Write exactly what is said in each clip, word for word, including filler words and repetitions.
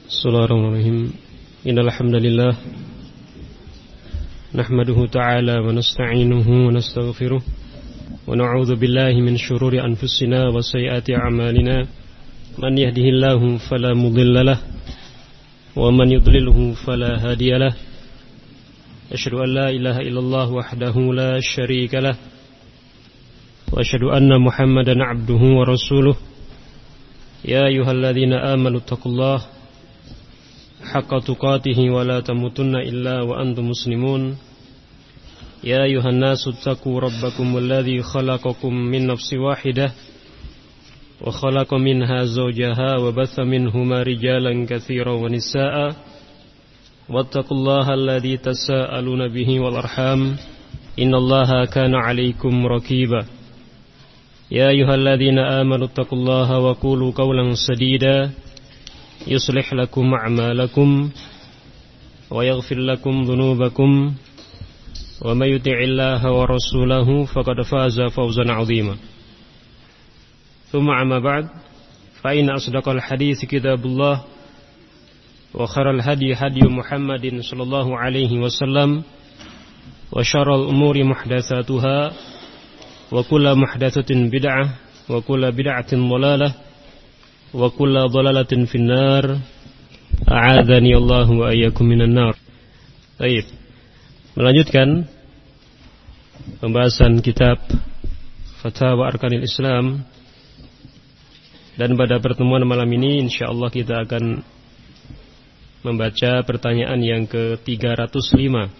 Bismillahirrahmanirrahim. Innal hamdalillah nahmaduhu ta'ala wa nasta'inuhu wa nastaghfiruh wa na'udzu billahi min shururi anfusina wa sayyiati a'malina. Man yahdihillahu fala mudilla lahu wa man yudlilhu fala hadiya lahu. Asyhadu an la ilaha illallah wahdahu la syarika lahu wa asyhadu anna Muhammadan 'abduhu wa rasuluh. Ya ayyuhalladzina amanu taqullaha haqqa tuqatihi wa la tamutunna illa wa antum muslimun. Ya ayuhan nasu taqu rabbakumul ladzi khalaqakum min nafsin wahidah wa khalaqa minha zawjaha wa batha minhuma rijalan katsiran wa nisaa'a wattaqullaha alladzi tasaaluna bihi wal arham innallaha kana 'alaykum raqiba. Ya ayyuhalladzina amanu taqullaha wa qulu qawlan sadida yuslih lakum a'malakum wa yaghfir lakum dhunubakum wa may yuti'illaha wa rasulahu faqad faza fawzan 'azima. Thumma amma ba'd, fa inna asdaqal hadits kitabullah wa khairal hadi hadi Muhammadin sallallahu alaihi wasallam wa syarrul umuri muhdatsatuha wa kullu muhdatsatin bid'ah wa kullu bid'atin dhalalah wa kullu dhalalatin finnar. A'adzani Allahu wa iyyakum minan nar. Baik. Melanjutkan pembahasan kitab Fatawa Arkanil Islam, dan pada pertemuan malam ini insyaallah kita akan membaca pertanyaan yang ke tiga ratus lima.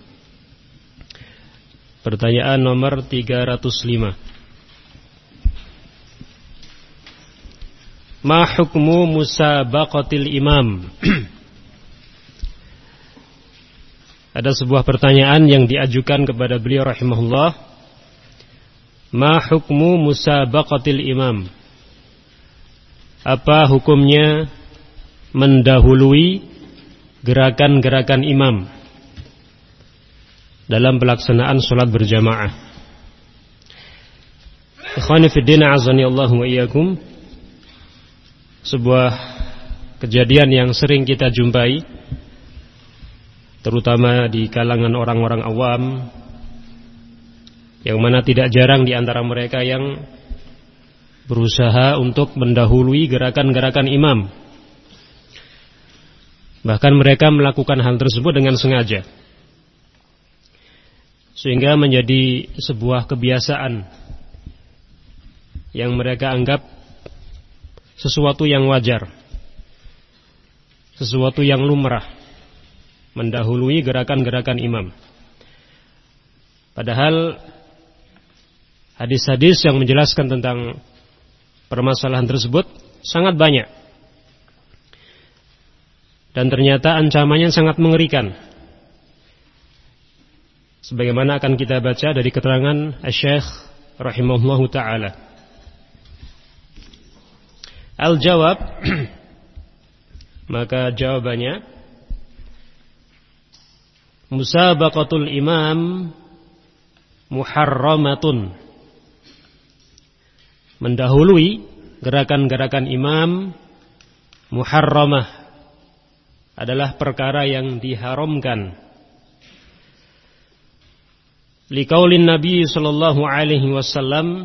Pertanyaan nomor tiga ratus lima. Ma hukmu musabaqatil imam? Ada sebuah pertanyaan yang diajukan kepada beliau rahimahullah. Ma hukmu musabaqatil imam? Apa hukumnya mendahului gerakan-gerakan imam dalam pelaksanaan sholat berjamaah? Ikhwani fid din, azani Allahu wa iyyakum. Sebuah kejadian yang sering kita jumpai, terutama di kalangan orang-orang awam, yang mana tidak jarang di antara mereka yang berusaha untuk mendahului gerakan-gerakan imam. Bahkan mereka melakukan hal tersebut dengan sengaja, sehingga menjadi sebuah kebiasaan yang mereka anggap sesuatu yang wajar, sesuatu yang lumrah, mendahului gerakan-gerakan imam. Padahal hadis-hadis yang menjelaskan tentang permasalahan tersebut sangat banyak, dan ternyata ancamannya sangat mengerikan, sebagaimana akan kita baca dari keterangan Asy-Syaikh rahimahullahu ta'ala. Al-jawab, maka jawabannya, musabaqatul imam muharramatun. Mendahului gerakan-gerakan imam muharramah adalah perkara yang diharamkan. Liqaulin Nabi sallallahu alaihi wasallam,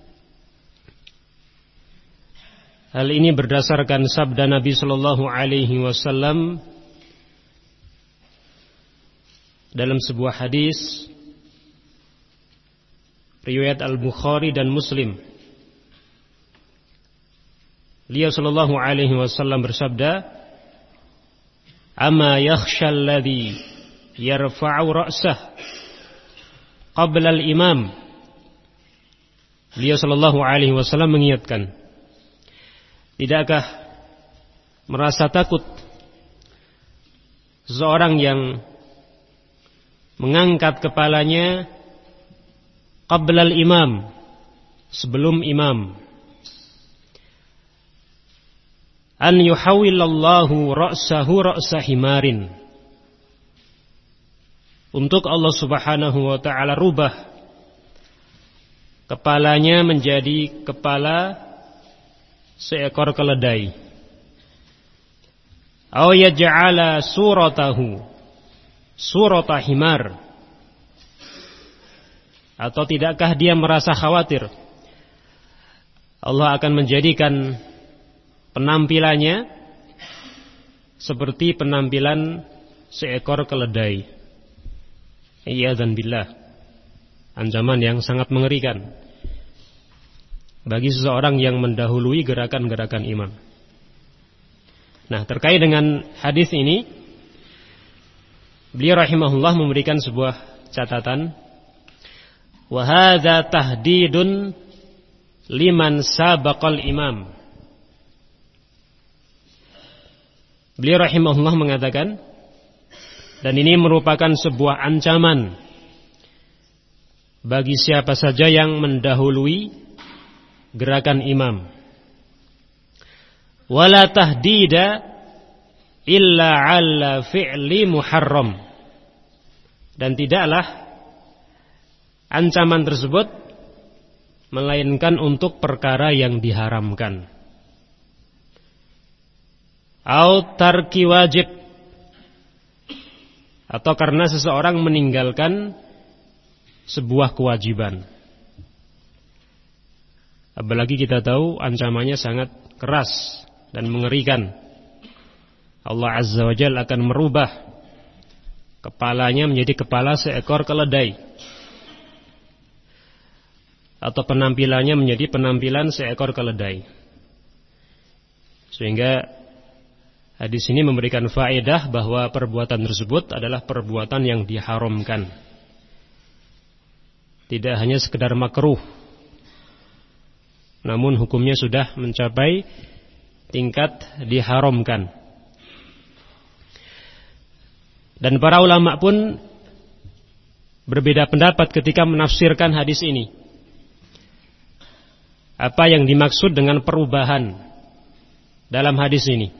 hal ini berdasarkan sabda Nabi sallallahu alaihi wasallam dalam sebuah hadis riwayat Al-Bukhari dan Muslim. Beliau sallallahu alaihi wasallam bersabda, "Amma yakhsha alladhi yarfa'u ra'sah qabla al-imam." Beliau sallallahu alaihi wasallam mengingatkan, tidakkah merasa takut seseorang yang mengangkat kepalanya qablal imam, sebelum imam, an yuhawwilallahu ra'sahu ra'sa himarin, untuk Allah subhanahu wa ta'ala rubah kepalanya menjadi kepala seekor keledai. aw yaj'ala suratahu surata himar, atau tidakkah dia merasa khawatir Allah akan menjadikan penampilannya seperti penampilan seekor keledai. Iyadzan billah. Ancaman yang sangat mengerikan bagi seseorang yang mendahului gerakan-gerakan iman. Nah, terkait dengan hadis ini, beliau rahimahullah memberikan sebuah catatan. Wa hadza tahdidun liman sabaqal imam. Beliau rahimahullah mengatakan, dan ini merupakan sebuah ancaman bagi siapa saja yang mendahului gerakan imam. Wala tahdida illa ala fi'li muharram. Dan tidaklah ancaman tersebut melainkan untuk perkara yang diharamkan. Au tarki wajib, atau karena seseorang meninggalkan sebuah kewajiban. Apalagi kita tahu ancamannya sangat keras dan mengerikan. Allah Azza wa Jalla akan merubah kepalanya menjadi kepala seekor keledai, atau penampilannya menjadi penampilan seekor keledai. Sehingga hadis ini memberikan faedah bahwa perbuatan tersebut adalah perbuatan yang diharamkan. Tidak hanya sekedar makruh, namun hukumnya sudah mencapai tingkat diharamkan. Dan para ulama pun berbeda pendapat ketika menafsirkan hadis ini. Apa yang dimaksud dengan perubahan dalam hadis ini?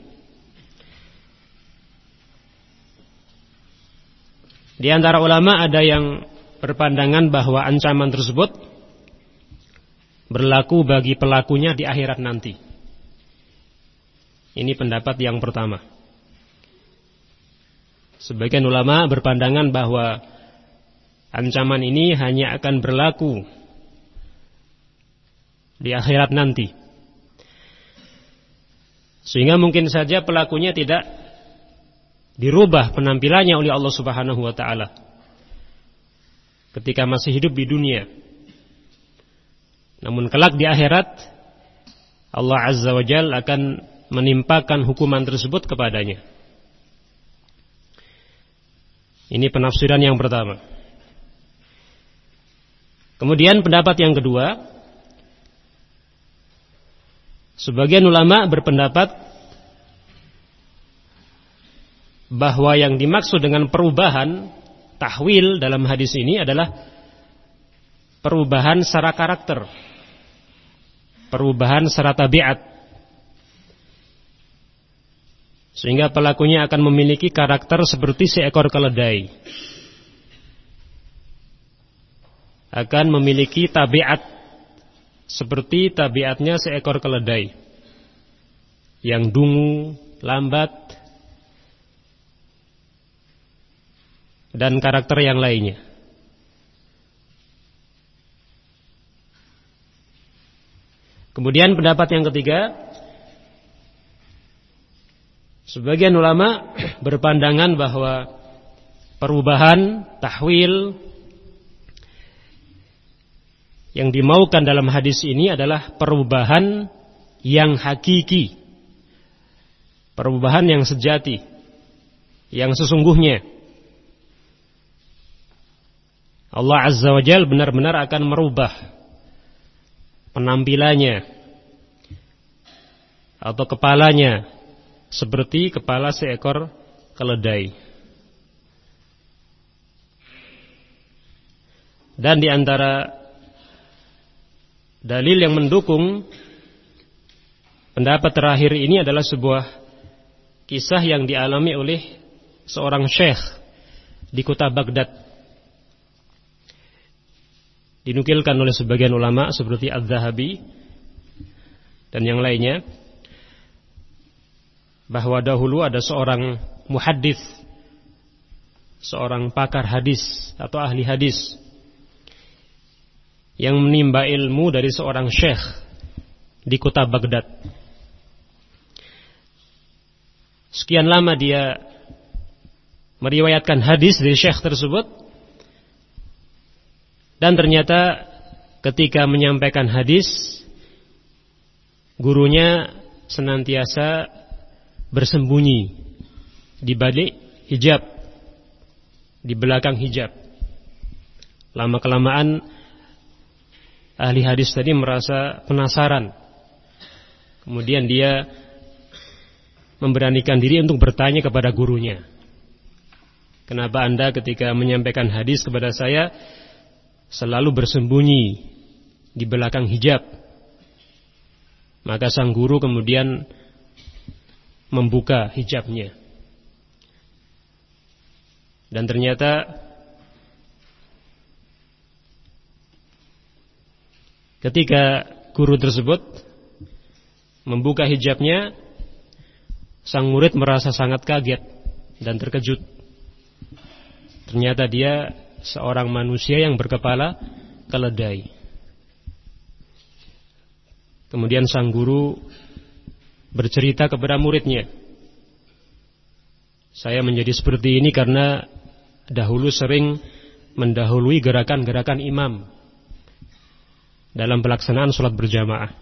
Di antara ulama ada yang berpandangan bahwa ancaman tersebut berlaku bagi pelakunya di akhirat nanti. Ini pendapat yang pertama. Sebagian ulama berpandangan bahwa ancaman ini hanya akan berlaku di akhirat nanti, sehingga mungkin saja pelakunya tidak dirubah penampilannya oleh Allah Subhanahu wa taala ketika masih hidup di dunia. Namun kelak di akhirat Allah Azza wa Jalla akan menimpakan hukuman tersebut kepadanya. Ini penafsiran yang pertama. Kemudian pendapat yang kedua, sebagian ulama berpendapat bahwa yang dimaksud dengan perubahan tahwil dalam hadis ini adalah perubahan secara karakter, perubahan secara tabiat, sehingga pelakunya akan memiliki karakter seperti seekor keledai, akan memiliki tabiat seperti tabiatnya seekor keledai, yang dungu, lambat, dan karakter yang lainnya. Kemudian pendapat yang ketiga, sebagian ulama berpandangan bahwa perubahan tahwil yang dimaukan dalam hadis ini adalah perubahan yang hakiki, perubahan yang sejati, yang sesungguhnya. Allah Azza wa Jalla benar-benar akan merubah penampilannya atau kepalanya seperti kepala seekor keledai. Dan di antara dalil yang mendukung pendapat terakhir ini adalah sebuah kisah yang dialami oleh seorang syekh di kota Baghdad. Dinukilkan oleh sebagian ulama seperti Az-Zahabi dan yang lainnya, bahwa dahulu ada seorang muhaddits, seorang pakar hadis atau ahli hadis yang menimba ilmu dari seorang syekh di kota Baghdad. Sekian lama dia meriwayatkan hadis dari syekh tersebut, dan ternyata ketika menyampaikan hadis, gurunya senantiasa bersembunyi di balik hijab, di belakang hijab. Lama-kelamaan ahli hadis tadi merasa penasaran. Kemudian dia memberanikan diri untuk bertanya kepada gurunya, kenapa Anda ketika menyampaikan hadis kepada saya selalu bersembunyi di belakang hijab? Maka sang guru kemudian membuka hijabnya, dan ternyata ketika guru tersebut membuka hijabnya, sang murid merasa sangat kaget dan terkejut. Ternyata dia seorang manusia yang berkepala keledai. Kemudian sang guru bercerita kepada muridnya, saya menjadi seperti ini karena dahulu sering mendahului gerakan-gerakan imam dalam pelaksanaan sholat berjamaah.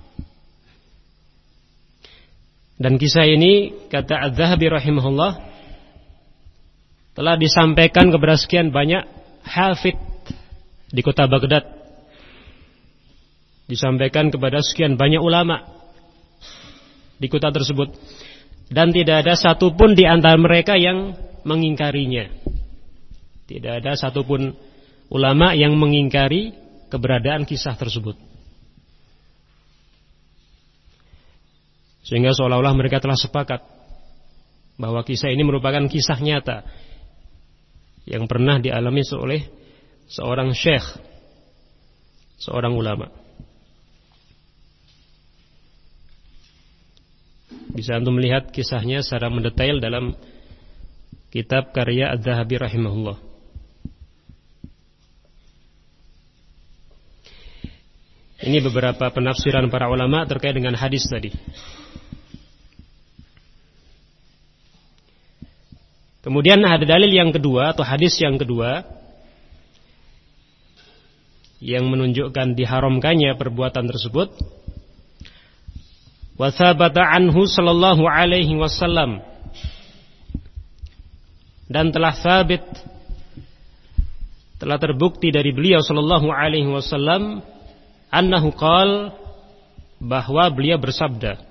Dan kisah ini, kata Az-Zahabi rahimahullah, telah disampaikan kepada sekian banyak hafidh di kota Baghdad, disampaikan kepada sekian banyak ulama di kota tersebut, dan tidak ada satupun di antara mereka yang mengingkarinya. Tidak ada satupun ulama yang mengingkari keberadaan kisah tersebut. Sehingga seolah-olah mereka telah sepakat bahwa kisah ini merupakan kisah nyata yang pernah dialami oleh seorang syekh, seorang ulama. Bisa antum melihat kisahnya secara mendetail dalam kitab karya Az-Zahabi rahimahullah. Ini beberapa penafsiran para ulama terkait dengan hadis tadi. Kemudian ada dalil yang kedua atau hadis yang kedua yang menunjukkan diharamkannya perbuatan tersebut. Wa thabata anhu sallallahu alaihi wasallam, dan telah sabit, telah terbukti dari beliau sallallahu alaihi wasallam, annahu qala, bahwa beliau bersabda,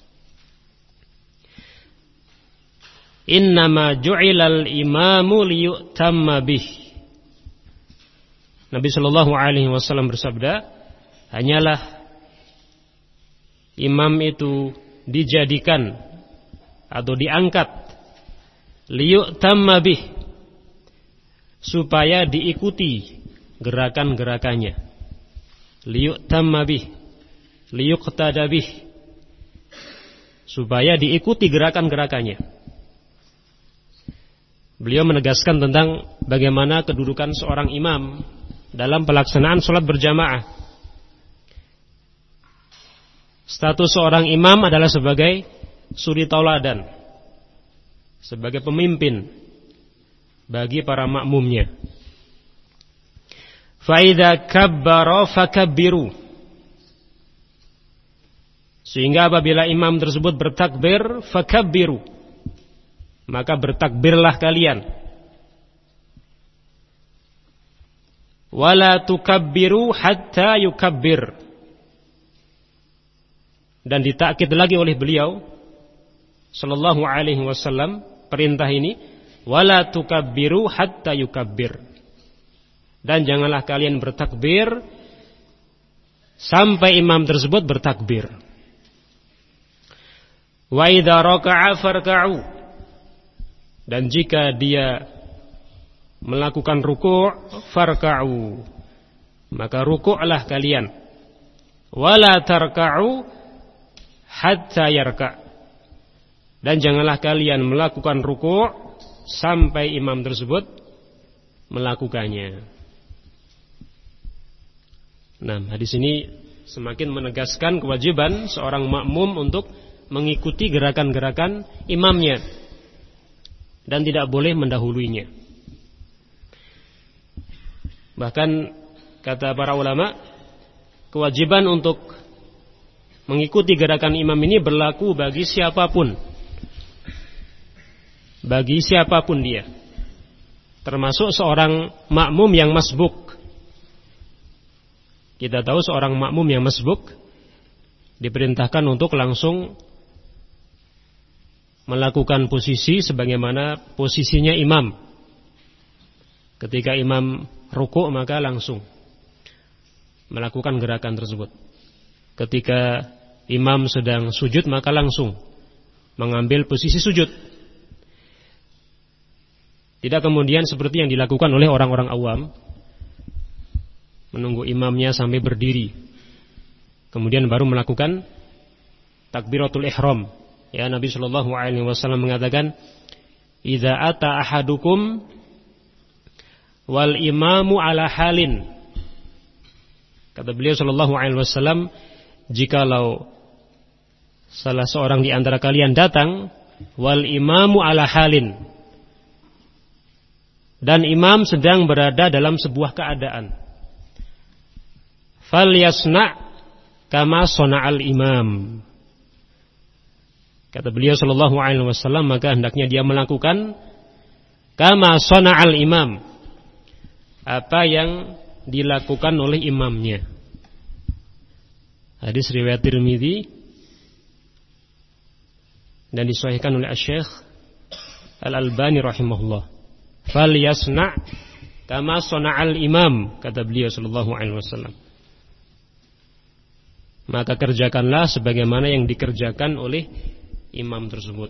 innama ju'ilal imamu liyu'tamma bih. Nabi sallallahu alaihi wasallam bersabda, hanyalah imam itu dijadikan atau diangkat liyu'tamma bih, supaya diikuti gerakan-gerakannya. Liyu'tamma bih, liyuqtada bih, supaya diikuti gerakan-gerakannya. Beliau menegaskan tentang bagaimana kedudukan seorang imam dalam pelaksanaan sholat berjamaah. Status seorang imam adalah sebagai suri tauladan, sebagai pemimpin bagi para makmumnya. Fa idza kabbara fakabbiru, sehingga apabila imam tersebut bertakbir, fakabbiru, maka bertakbirlah kalian. Wala tukabbiru hatta yukabbir, dan ditakkid lagi oleh beliau sallallahu alaihi wasallam perintah ini, wala tukabbiru hatta yukabbir, dan janganlah kalian bertakbir sampai imam tersebut bertakbir. Wa idza raka'a farka'u, dan jika dia melakukan ruku', farka'u, maka ruku'lah kalian. Wala tarka'u hatta yarka', Dan janganlah kalian melakukan ruku' sampai imam tersebut melakukannya. Nah, hadis ini semakin menegaskan kewajiban seorang makmum untuk mengikuti gerakan-gerakan imamnya dan tidak boleh mendahuluinya. Bahkan kata para ulama, kewajiban untuk mengikuti gerakan imam ini berlaku bagi siapapun. Bagi siapapun dia. Termasuk seorang makmum yang masbuk. Kita tahu seorang makmum yang masbuk diperintahkan untuk langsung melakukan posisi sebagaimana posisinya imam. Ketika imam rukuk maka langsung melakukan gerakan tersebut. Ketika imam sedang sujud maka langsung mengambil posisi sujud. Tidak kemudian seperti yang dilakukan oleh orang-orang awam, menunggu imamnya sampai berdiri, kemudian baru melakukan takbiratul ihram. Ya, Nabi Shallallahu Alaihi Wasallam mengatakan, "Idza ata ahadukum wal imamu ala halin." Kata beliau Shallallahu Alaihi Wasallam, jikalau salah seorang di antara kalian datang, wal imamu ala halin, dan imam sedang berada dalam sebuah keadaan, fal yasna' kama sona'al imam. Kata beliau sallallahu alaihi wasallam, maka hendaknya dia melakukan kama sona'al imam, apa yang dilakukan oleh imamnya. Hadis riwayat Tirmidzi dan disahihkan oleh Asy-Syaikh Al-Albani rahimahullah. Fal yasna' kama sona'al imam, kata beliau sallallahu alaihi wasallam. Maka kerjakanlah sebagaimana yang dikerjakan oleh imam tersebut.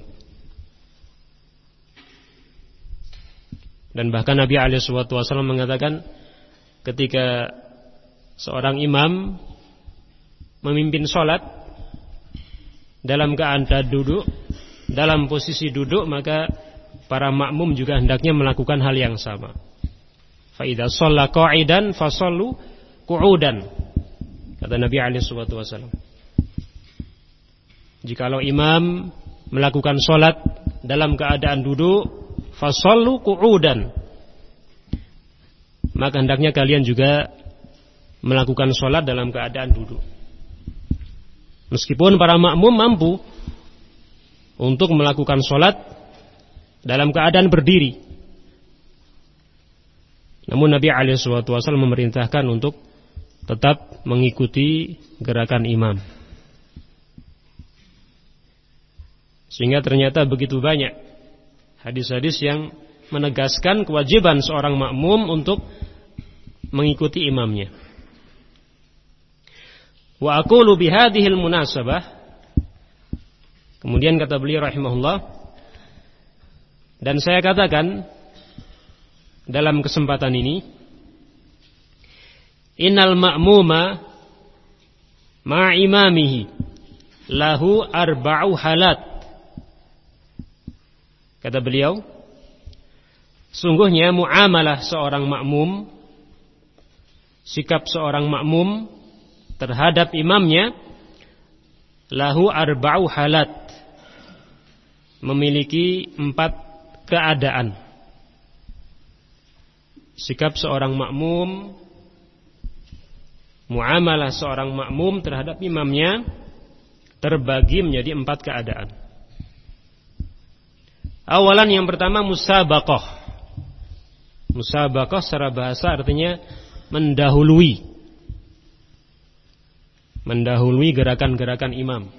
Dan bahkan Nabi alaihi wasallam mengatakan, ketika seorang imam memimpin sholat dalam keadaan duduk, dalam posisi duduk, maka para makmum juga hendaknya melakukan hal yang sama. Fa idza shalla qa'idan fasallu qu'udan, kata Nabi alaihi wasallam. Jikalau imam melakukan sholat dalam keadaan duduk, fasallu qu'udan, maka hendaknya kalian juga melakukan sholat dalam keadaan duduk. Meskipun para makmum mampu untuk melakukan sholat dalam keadaan berdiri, namun Nabi alaihi wasallam memerintahkan untuk tetap mengikuti gerakan imam. Sehingga ternyata begitu banyak hadis-hadis yang menegaskan kewajiban seorang makmum untuk mengikuti imamnya. Wa aqulu bihadhil munasabah, kemudian kata beliau rahimahullah, dan saya katakan dalam kesempatan ini, innal ma'muma ma'a imamihi lahu arba'u halat. Kata beliau, sungguhnya muamalah seorang makmum, sikap seorang makmum terhadap imamnya, lahu arba'u halat, memiliki empat keadaan. Sikap seorang makmum, muamalah seorang makmum terhadap imamnya terbagi menjadi empat keadaan. Awalan, yang pertama, musabaqah. Musabaqah secara bahasa artinya mendahului. Mendahului gerakan-gerakan imam.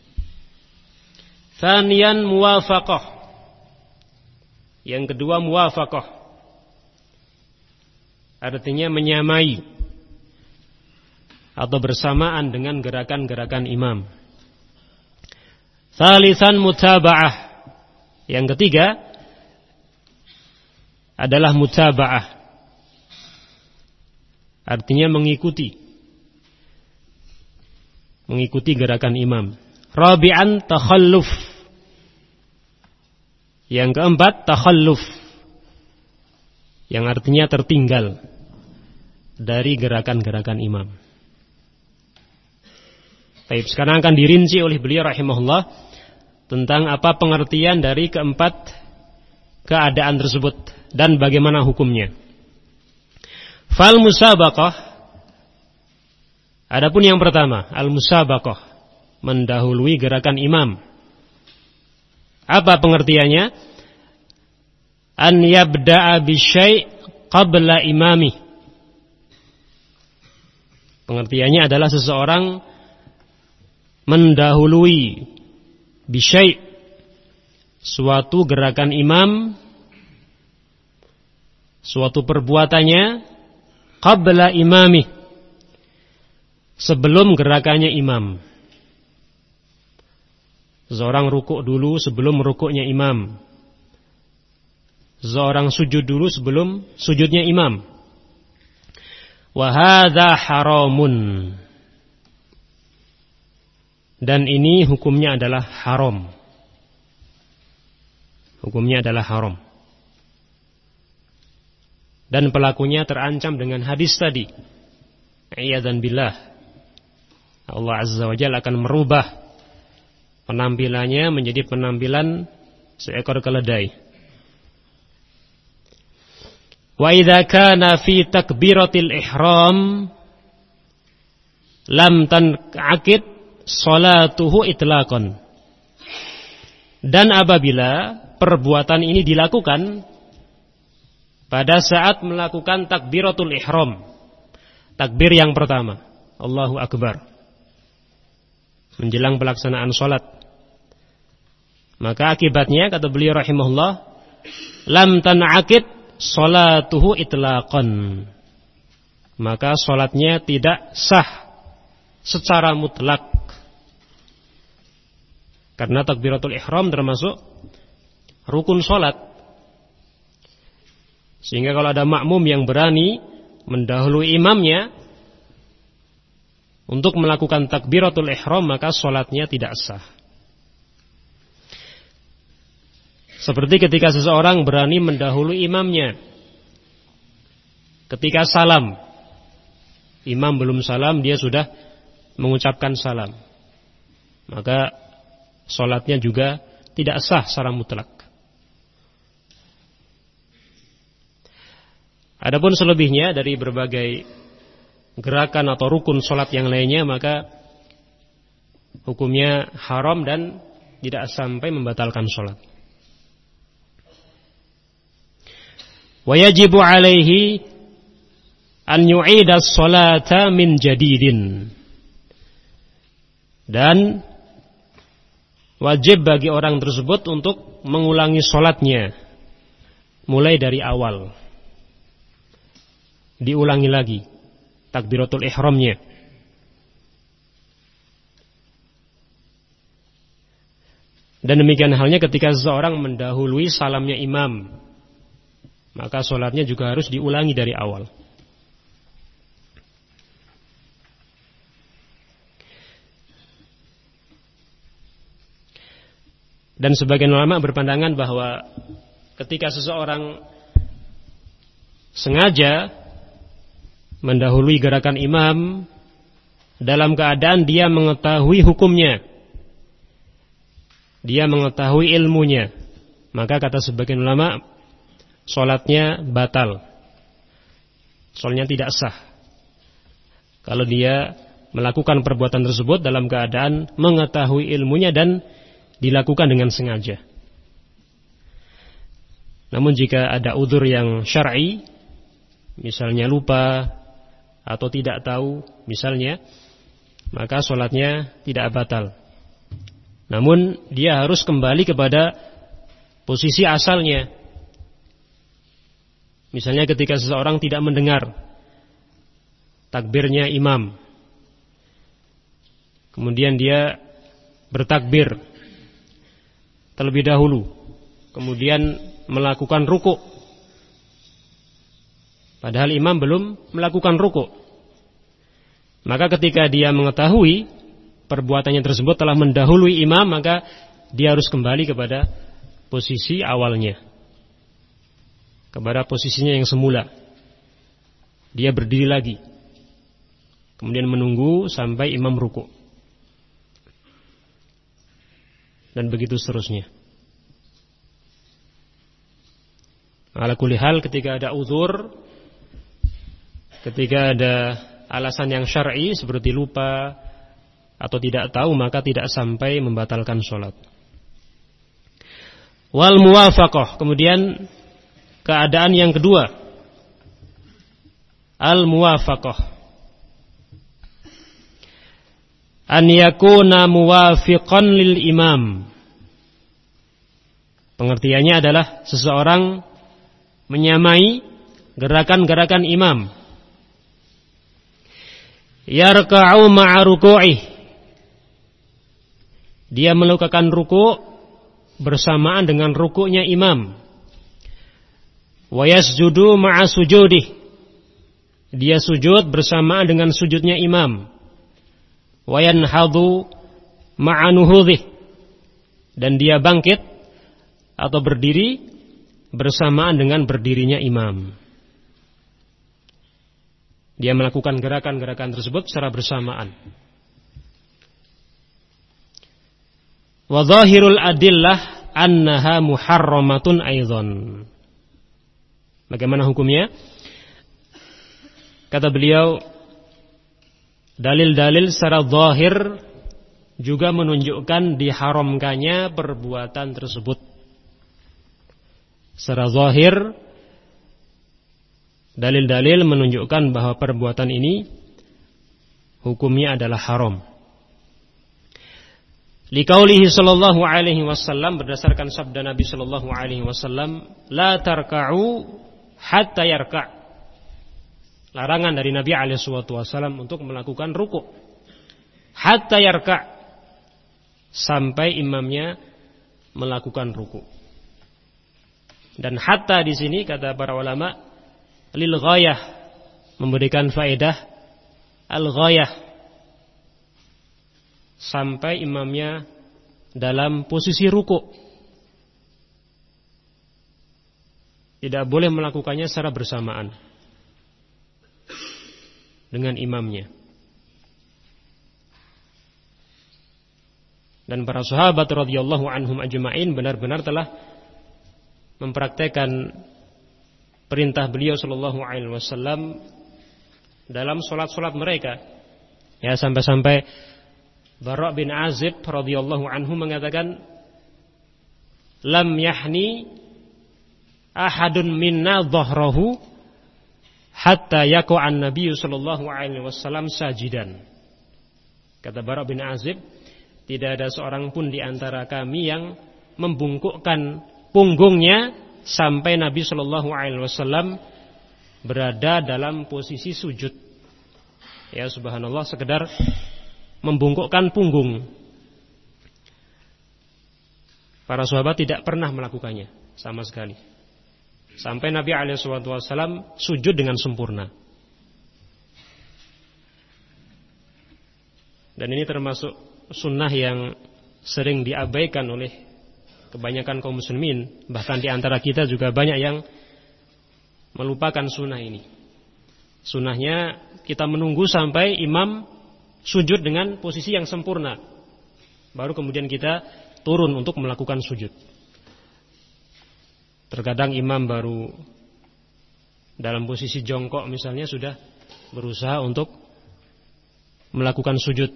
Tsaniyan muwafaqah. Yang kedua, muwafaqah, artinya menyamai atau bersamaan dengan gerakan-gerakan imam. Tsalisan mutaba'ah. Yang ketiga adalah mutaba'ah, artinya mengikuti mengikuti gerakan imam. Rabi'an takhalluf. Yang keempat, takhalluf, yang artinya tertinggal dari gerakan-gerakan imam. Baik, sekarang akan dirinci oleh beliau rahimahullah tentang apa pengertian dari keempat keadaan tersebut dan bagaimana hukumnya. Fal musabaqah, adapun yang pertama, al musabaqah, mendahului gerakan imam. Apa pengertiannya? An yabda'a bisyai' qabla imami. Pengertiannya adalah seseorang mendahului bisyai', suatu gerakan imam, suatu perbuatannya, qabla imami, sebelum gerakannya imam. Seorang rukuk dulu sebelum rukuknya imam. Seorang sujud dulu sebelum sujudnya imam. Wa hadza haramun. Dan ini hukumnya adalah haram. Hukumnya adalah haram. Dan pelakunya terancam dengan hadis tadi. A'yadzan billah. Allah Azza wa Jalla akan merubah penampilannya menjadi penampilan seekor keledai. Wa idza kana fi takbiratil ihram lam tan'aqid salatuhu itlaqan. Dan apabila perbuatan ini dilakukan pada saat melakukan takbiratul ihram, takbir yang pertama, Allahu Akbar, menjelang pelaksanaan salat, maka akibatnya, kata beliau rahimahullah, lam tan'aqid salatuhu itlaqan, maka salatnya tidak sah secara mutlak. Karena takbiratul ihram termasuk rukun salat. Sehingga kalau ada makmum yang berani mendahului imamnya untuk melakukan takbiratul ihram, maka salatnya tidak sah. Seperti ketika seseorang berani mendahului imamnya ketika salam, imam belum salam, dia sudah mengucapkan salam, maka salatnya juga tidak sah secara mutlak. Adapun selebihnya dari berbagai gerakan atau rukun salat yang lainnya, maka hukumnya haram dan tidak sampai membatalkan salat. Wa yajibu alaihi an yu'ida as-salata min jadidin. Dan wajib bagi orang tersebut untuk mengulangi salatnya mulai dari awal. Diulangi lagi takbiratul ihramnya. Dan demikian halnya ketika seseorang mendahului salamnya imam, maka sholatnya juga harus diulangi dari awal. Dan sebagian ulama berpandangan bahwa ketika seseorang sengaja mendahului gerakan imam dalam keadaan dia mengetahui hukumnya, dia mengetahui ilmunya, maka kata sebagian ulama, sholatnya batal, sholatnya tidak sah kalau dia melakukan perbuatan tersebut dalam keadaan mengetahui ilmunya dan dilakukan dengan sengaja. Namun jika ada udzur yang syar'i, misalnya lupa atau tidak tahu misalnya, maka sholatnya tidak batal. Namun dia harus kembali kepada posisi asalnya. Misalnya ketika seseorang tidak mendengar takbirnya imam, kemudian dia bertakbir terlebih dahulu, kemudian melakukan rukuk, padahal imam belum melakukan rukuk, maka ketika dia mengetahui perbuatannya tersebut telah mendahului imam, maka dia harus kembali kepada posisi awalnya, kepada posisinya yang semula. Dia berdiri lagi, kemudian menunggu sampai imam ruku, dan begitu seterusnya. Ala kulli hal, ketika ada uzur, ketika ada alasan yang syar'i seperti lupa atau tidak tahu, maka tidak sampai membatalkan sholat. Wal muwafaqah, kemudian keadaan yang kedua, al muwafaqah, an yakuna muwafiqan lil imam. Pengertiannya adalah seseorang menyamai gerakan-gerakan imam. Yarka'u ma'a ruku'ih, dia melakukan ruku' bersamaan dengan rukuknya imam. Wa yasjudu ma'a sujudih, dia sujud bersamaan dengan sujudnya imam. Wa yanhadu ma'a nuhudih, dan dia bangkit atau berdiri bersamaan dengan berdirinya imam. Dia melakukan gerakan-gerakan tersebut secara bersamaan. Wa dhahirul adillah annaha muharramatun aidzan. Bagaimana hukumnya? Kata beliau, dalil-dalil secara zahir juga menunjukkan diharamkannya perbuatan tersebut. Secara zahir, dalil-dalil menunjukkan bahwa perbuatan ini hukumnya adalah haram. Liqaulihi sallallahu alaihi wasallam, berdasarkan sabda Nabi sallallahu alaihi wasallam, la tarka'u hatta yarka'. Larangan dari Nabi alaihi wasallam untuk melakukan ruku'. Hatta yarka', sampai imamnya melakukan ruku'. Dan hatta di sini kata para ulama lil ghayah, memberikan faedah al ghayah, sampai imamnya dalam posisi ruku'. Tidak boleh melakukannya secara bersamaan dengan imamnya. Dan para sahabat radhiyallahu anhum ajma'in benar-benar telah mempraktekkan perintah beliau sallallahu alaihi wasallam dalam salat-salat mereka. Ya, sampai-sampai Bara' bin Azib radhiyallahu anhu mengatakan, lam yahni ahadun minna dhahrahu hatta yaqa'an Nabi sallallahu alaihi wasallam sajidan. Kata Bara' bin Azib, tidak ada seorang pun di antara kami yang membungkukkan punggungnya sampai Nabi sallallahu alaihi wasallam berada dalam posisi sujud. Ya, subhanallah, sekedar membungkukkan punggung. Para sahabat tidak pernah melakukannya sama sekali, sampai Nabi alaihi wasallam sujud dengan sempurna. Dan ini termasuk sunnah yang sering diabaikan oleh kebanyakan kaum muslimin. Bahkan di antara kita juga banyak yang melupakan sunnah ini. Sunnahnya kita menunggu sampai imam sujud dengan posisi yang sempurna, baru kemudian kita turun untuk melakukan sujud. Terkadang imam baru dalam posisi jongkok misalnya sudah berusaha untuk melakukan sujud.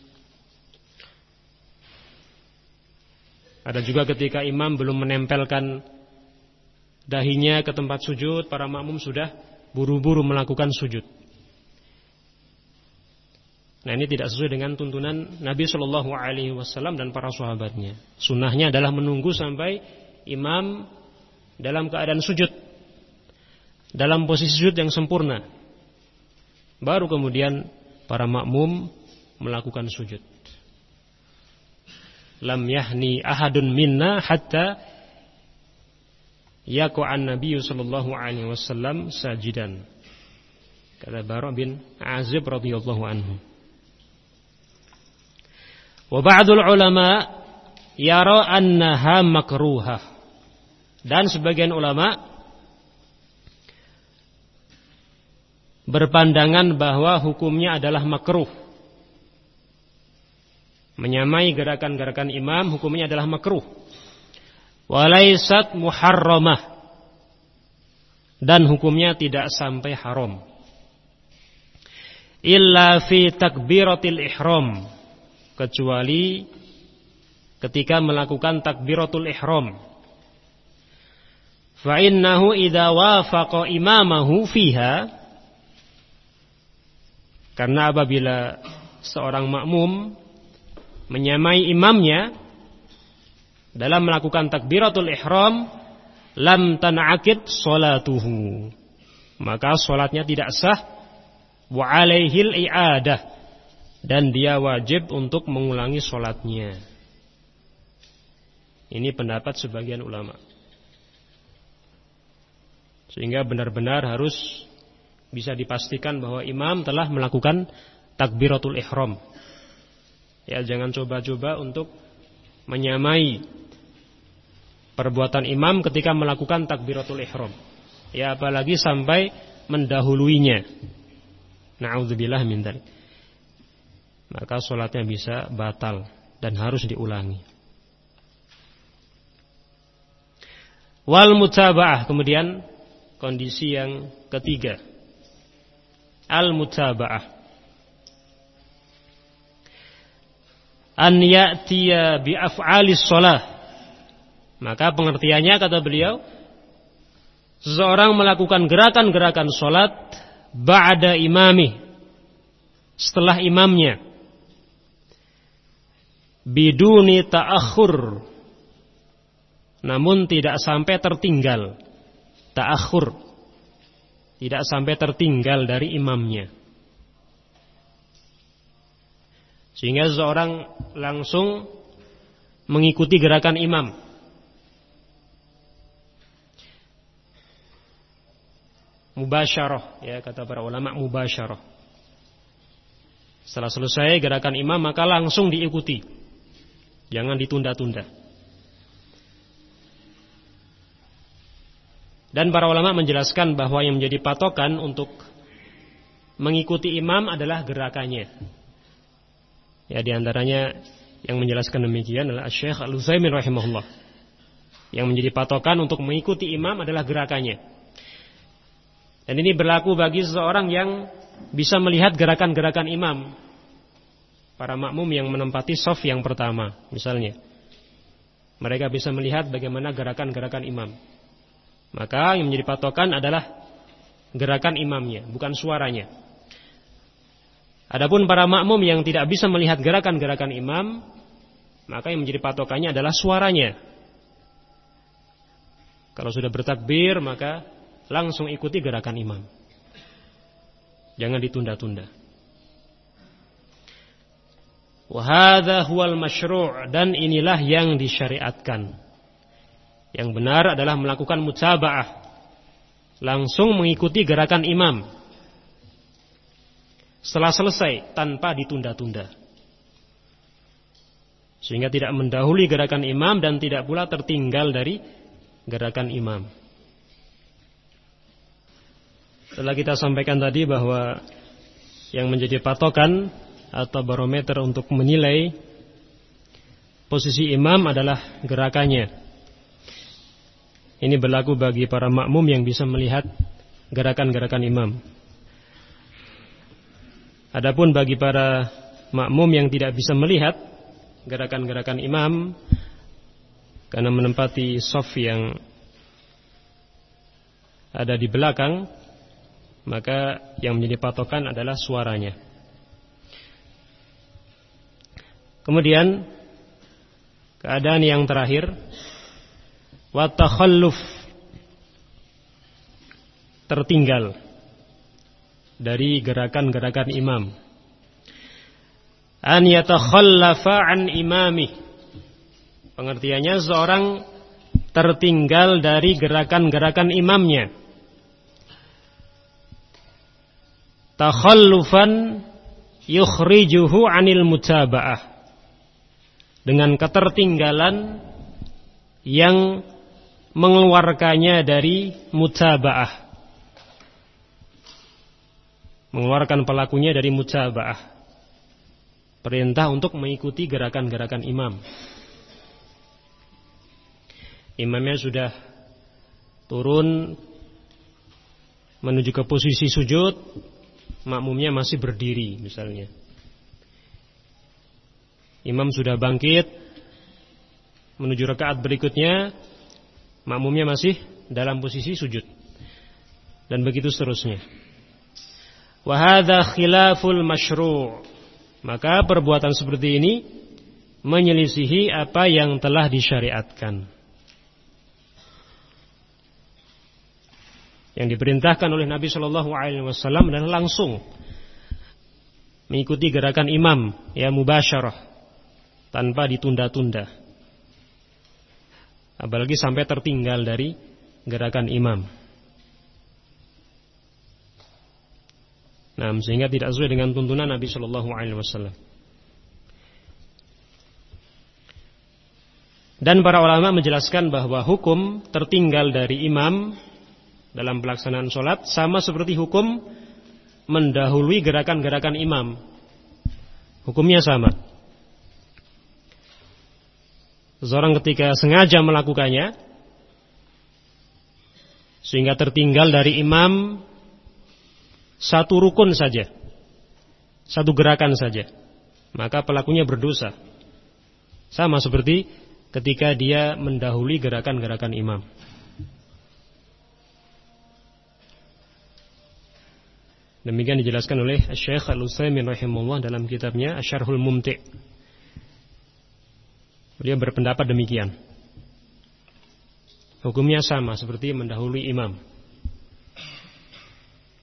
Ada juga ketika imam belum menempelkan dahinya ke tempat sujud, para makmum sudah buru-buru melakukan sujud. Nah, ini tidak sesuai dengan tuntunan Nabi Shallallahu Alaihi Wasallam dan para sahabatnya. Sunnahnya adalah menunggu sampai imam dalam keadaan sujud, dalam posisi sujud yang sempurna, baru kemudian para makmum melakukan sujud. Lam yahni ahadun minna hatta yaqa'an Nabi sallallahu alaihi wasallam sajidan. Kata Bara' bin Azib radhiyallahu anhu. Wa ba'dul ulama yara annaha makruhah. Dan sebagian ulama berpandangan bahwa hukumnya adalah makruh. Menyamai gerakan-gerakan imam hukumnya adalah makruh. Walaysat muharramah. Dan hukumnya tidak sampai haram. Illa fi takbiratil ihram. Kecuali ketika melakukan takbiratul ihram. Fa innahu idza wafaqa imamahu fiha, karena apabila seorang makmum menyamai imamnya dalam melakukan takbiratul ihram, lam tan'aqid salatuhu, maka salatnya tidak sah, wa alaihil i'adah, dan dia wajib untuk mengulangi salatnya. Ini pendapat sebagian ulama. Sehingga benar-benar harus bisa dipastikan bahwa imam telah melakukan takbiratul ihram. Ya, jangan coba-coba untuk menyamai perbuatan imam ketika melakukan takbiratul ihram. Ya, apalagi sampai mendahuluinya. Na'udzubillah min dzalik. Maka salatnya bisa batal dan harus diulangi. Wal mutaba'ah, kemudian kondisi yang ketiga, al-mutaba'ah, an ya'tiya bi af'alis shalah. Maka pengertiannya, kata beliau, seseorang melakukan gerakan-gerakan salat ba'da imamih, setelah imamnya, biduni ta'akhur, namun tidak sampai tertinggal. Ta'akhur, tidak sampai tertinggal dari imamnya. Sehingga seseorang langsung mengikuti gerakan imam. Mubasyarah, ya, kata para ulama, mubasyarah. Setelah selesai gerakan imam maka langsung diikuti. Jangan ditunda-tunda. Dan para ulama menjelaskan bahwa yang menjadi patokan untuk mengikuti imam adalah gerakannya. Ya, di antaranya yang menjelaskan demikian adalah Syekh Al-Utsaimin rahimahullah. Yang menjadi patokan untuk mengikuti imam adalah gerakannya. Dan ini berlaku bagi seseorang yang bisa melihat gerakan-gerakan imam. Para makmum yang menempati shaf yang pertama, misalnya. Mereka bisa melihat bagaimana gerakan-gerakan imam. Maka yang menjadi patokan adalah gerakan imamnya, bukan suaranya. Adapun para makmum yang tidak bisa melihat gerakan-gerakan imam, maka yang menjadi patokannya adalah suaranya. Kalau sudah bertakbir, maka langsung ikuti gerakan imam. Jangan ditunda-tunda. Wa hadza huwal masyru', dan inilah yang disyariatkan. Yang benar adalah melakukan mutaba'ah, langsung mengikuti gerakan imam setelah selesai tanpa ditunda-tunda, sehingga tidak mendahului gerakan imam dan tidak pula tertinggal dari gerakan imam. Setelah kita sampaikan tadi bahwa yang menjadi patokan atau barometer untuk menilai posisi imam adalah gerakannya. Ini berlaku bagi para makmum yang bisa melihat gerakan-gerakan imam. Adapun bagi para makmum yang tidak bisa melihat gerakan-gerakan imam karena menempati shaf yang ada di belakang, maka yang menjadi patokan adalah suaranya. Kemudian keadaan yang terakhir, wa takhalluf, tertinggal dari gerakan-gerakan imam. An yatakhallafa an imamih, pengertiannya seorang tertinggal dari gerakan-gerakan imamnya. Takhallufan yukhrijuhu anil mutaba'ah, dengan ketertinggalan yang mengeluarkannya dari mutaba'ah. Mengeluarkan pelakunya dari mutaba'ah. Perintah untuk mengikuti gerakan-gerakan imam. Imamnya sudah turun menuju ke posisi sujud, makmumnya masih berdiri misalnya. Imam sudah bangkit menuju rakaat berikutnya, makmumnya masih dalam posisi sujud. Dan begitu seterusnya. Wa hadza khilaful masyru'. Maka perbuatan seperti ini menyelisihi apa yang telah disyariatkan. Yang diperintahkan oleh Nabi Shallallahu Alaihi Wasallam adalah langsung mengikuti gerakan imam, ya mubasyarah, tanpa ditunda-tunda. Apalagi sampai tertinggal dari gerakan imam. Nah, sehingga tidak sesuai dengan tuntunan Nabi Shallallahu Alaihi Wasallam. Dan para ulama menjelaskan bahwa hukum tertinggal dari imam dalam pelaksanaan sholat sama seperti hukum mendahului gerakan-gerakan imam. Hukumnya sama. Seseorang ketika sengaja melakukannya sehingga tertinggal dari imam satu rukun saja, satu gerakan saja, maka pelakunya berdosa. Sama seperti ketika dia mendahului gerakan-gerakan imam. Demikian dijelaskan oleh Syekh Al-Utsaimin rahimahullah dalam kitabnya Asy-Syarhul Mumti'. Beliau berpendapat demikian. Hukumnya sama seperti mendahului imam.